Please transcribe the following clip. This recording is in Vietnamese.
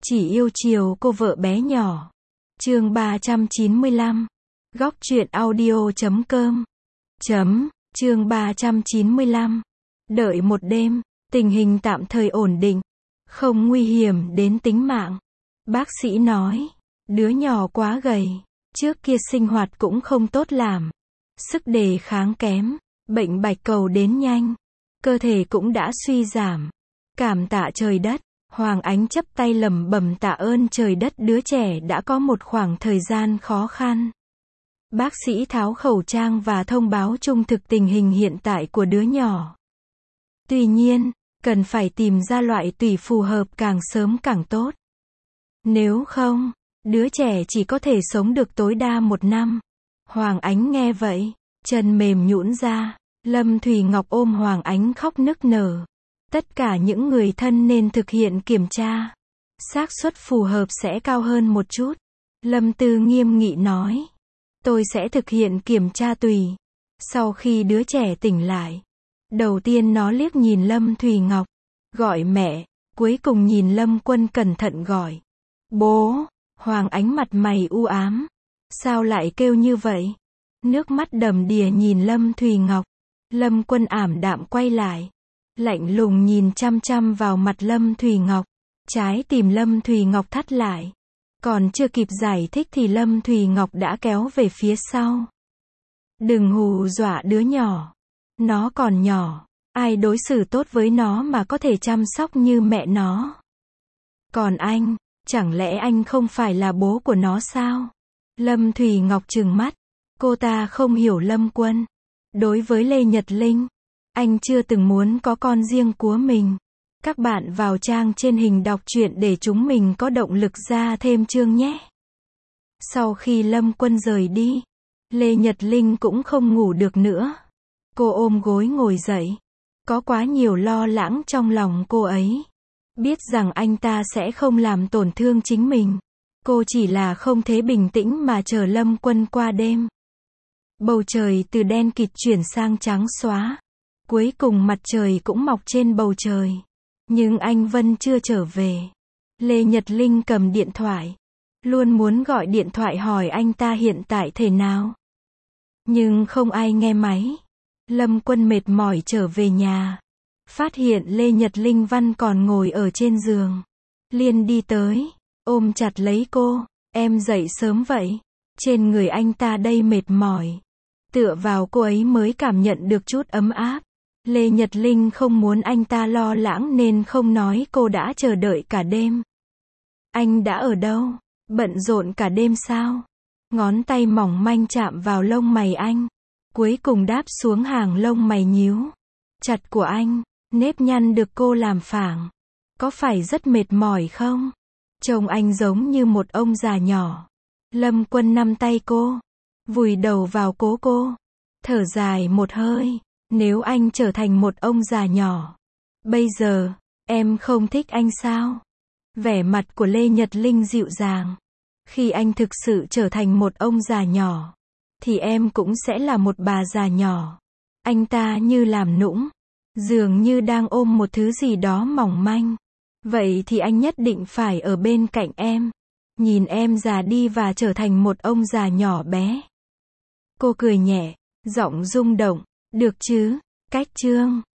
Chỉ yêu chiều cô vợ bé nhỏ. Chương 395. Góc truyện audio.com. Chương 395. Đợi một đêm, tình hình tạm thời ổn định, không nguy hiểm đến tính mạng. Bác sĩ nói, đứa nhỏ quá gầy, trước kia sinh hoạt cũng không tốt làm, sức đề kháng kém, bệnh bạch cầu đến nhanh, cơ thể cũng đã suy giảm. Cảm tạ trời đất. Hoàng Ánh chắp tay lẩm bẩm tạ ơn trời đất, đứa trẻ đã có một khoảng thời gian khó khăn. Bác sĩ tháo khẩu trang và thông báo trung thực tình hình hiện tại của đứa nhỏ. Tuy nhiên, cần phải tìm ra loại tủy phù hợp càng sớm càng tốt. Nếu không, đứa trẻ chỉ có thể sống được tối đa 1 năm. Hoàng Ánh nghe vậy, chân mềm nhũn ra. Lâm Thùy Ngọc ôm Hoàng Ánh khóc nức nở. Tất cả những người thân nên thực hiện kiểm tra. Xác suất phù hợp sẽ cao hơn một chút. Lâm Tư nghiêm nghị nói. Tôi sẽ thực hiện kiểm tra tùy. Sau khi đứa trẻ tỉnh lại, đầu tiên nó liếc nhìn Lâm Thùy Ngọc, gọi mẹ, cuối cùng nhìn Lâm Quân cẩn thận gọi. Bố. Hoàng Ánh mặt mày u ám. Sao lại kêu như vậy? Nước mắt đầm đìa nhìn Lâm Thùy Ngọc. Lâm Quân ảm đạm quay lại, lạnh lùng nhìn chăm chăm vào mặt Lâm Thùy Ngọc. Trái tim Lâm Thùy Ngọc thắt lại. Còn chưa kịp giải thích thì Lâm Thùy Ngọc đã kéo về phía sau. Đừng hù dọa đứa nhỏ. Nó còn nhỏ. Ai đối xử tốt với nó mà có thể chăm sóc như mẹ nó. Còn anh, chẳng lẽ anh không phải là bố của nó sao? Lâm Thùy Ngọc trừng mắt. Cô ta không hiểu Lâm Quân. Đối với Lê Nhật Linh, anh chưa từng muốn có con riêng của mình. Các bạn vào trang trên hình đọc truyện để chúng mình có động lực ra thêm chương nhé. Sau khi Lâm Quân rời đi, Lê Nhật Linh cũng không ngủ được nữa. Cô ôm gối ngồi dậy. Có quá nhiều lo lắng trong lòng cô ấy. Biết rằng anh ta sẽ không làm tổn thương chính mình. Cô chỉ là không thể bình tĩnh mà chờ Lâm Quân qua đêm. Bầu trời từ đen kịt chuyển sang trắng xóa. Cuối cùng mặt trời cũng mọc trên bầu trời. Nhưng anh Vân chưa trở về. Lê Nhật Linh cầm điện thoại. Luôn muốn gọi điện thoại hỏi anh ta hiện tại thế nào. Nhưng không ai nghe máy. Lâm Quân mệt mỏi trở về nhà. Phát hiện Lê Nhật Linh Văn còn ngồi ở trên giường. Liền đi tới, ôm chặt lấy cô. Em dậy sớm vậy. Trên người anh ta đây mệt mỏi. Tựa vào cô ấy mới cảm nhận được chút ấm áp. Lê Nhật Linh không muốn anh ta lo lắng nên không nói cô đã chờ đợi cả đêm. Anh đã ở đâu? Bận rộn cả đêm sao? Ngón tay mỏng manh chạm vào lông mày anh. Cuối cùng đáp xuống hàng lông mày nhíu chặt của anh. Nếp nhăn được cô làm phảng. Có phải rất mệt mỏi không? Trông anh giống như một ông già nhỏ. Lâm Quân nắm tay cô, vùi đầu vào cố cô, thở dài một hơi. Nếu anh trở thành một ông già nhỏ, bây giờ, em không thích anh sao? Vẻ mặt của Lê Nhật Linh dịu dàng. Khi anh thực sự trở thành một ông già nhỏ, thì em cũng sẽ là một bà già nhỏ. Anh ta như làm nũng, dường như đang ôm một thứ gì đó mỏng manh. Vậy thì anh nhất định phải ở bên cạnh em. Nhìn em già đi và trở thành một ông già nhỏ bé. Cô cười nhẹ, giọng rung động. Được chứ? Cách chương